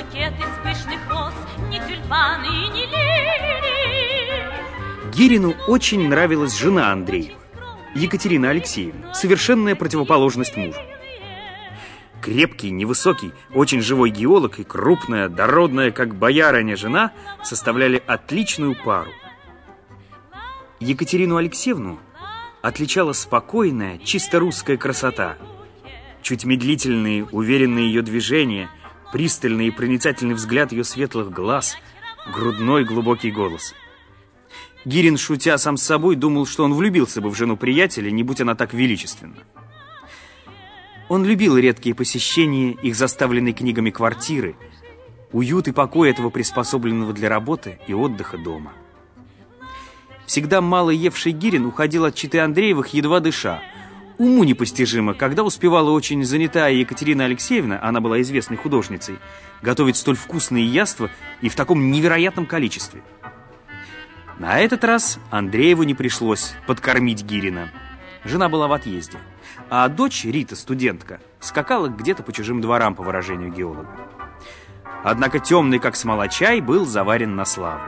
букет из пышных роз, ни тюльпаны и ни лилии. Гирину очень нравилась жена Андреева, Екатерина Алексеевна, совершенная противоположность мужу. Крепкий, невысокий, очень живой геолог и крупная, дородная, как боярыня, жена составляли отличную пару. Екатерину Алексеевну отличала спокойная, чисто русская красота. Чуть медлительные, уверенные ее движения, пристальный и проницательный взгляд ее светлых глаз, грудной глубокий голос. Гирин, шутя сам с собой, думал, что он влюбился бы в жену приятеля, не будь она так величественна. Он любил редкие посещения их заставленной книгами квартиры, уют и покой этого приспособленного для работы и отдыха дома. Всегда мало евший Гирин уходил от четы Андреевых, едва дыша. Уму непостижимо, когда успевала очень занятая Екатерина Алексеевна, она была известной художницей, готовить столь вкусные яства и в таком невероятном количестве. На этот раз Андрееву не пришлось подкормить Гирина. Жена была в отъезде, а дочь, Рита, студентка, скакала где-то по чужим дворам, по выражению геолога. Однако темный, как смола, чай был заварен на славу.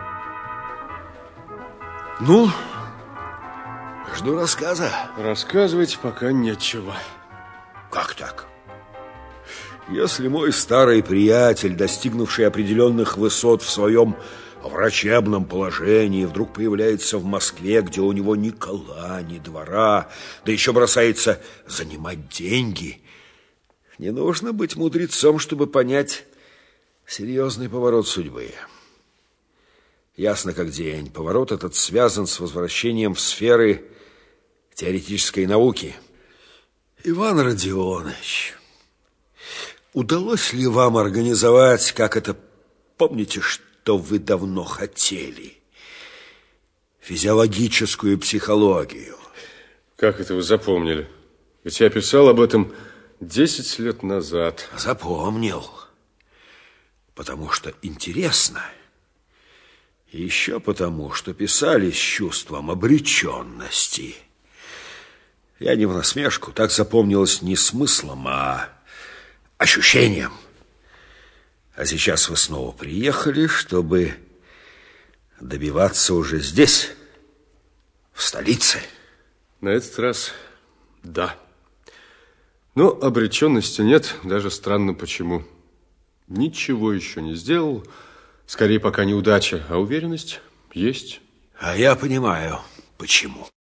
Ну, жду рассказа. Рассказывать пока нечего. Как так? Если мой старый приятель, достигнувший определенных высот в своем врачебном положении, вдруг появляется в Москве, где у него ни кола, ни двора, да еще бросается занимать деньги, не нужно быть мудрецом, чтобы понять серьезный поворот судьбы. Ясно как день, поворот этот связан с возвращением в сферы теоретической науки. Иван Родионович, удалось ли вам организовать, как это, помните, что вы давно хотели? Физиологическую психологию. Как это вы запомнили? Ведь я писал об этом 10 лет назад. Запомнил. Потому что интересно. И еще потому, что писали с чувством обреченности. Я не в насмешку, так запомнилось не смыслом, а ощущением. А сейчас вы снова приехали, чтобы добиваться уже здесь, в столице. На этот раз да. Но обреченности нет, даже странно почему. Ничего еще не сделал. Скорее, пока неудача, а уверенность есть. А я понимаю, почему.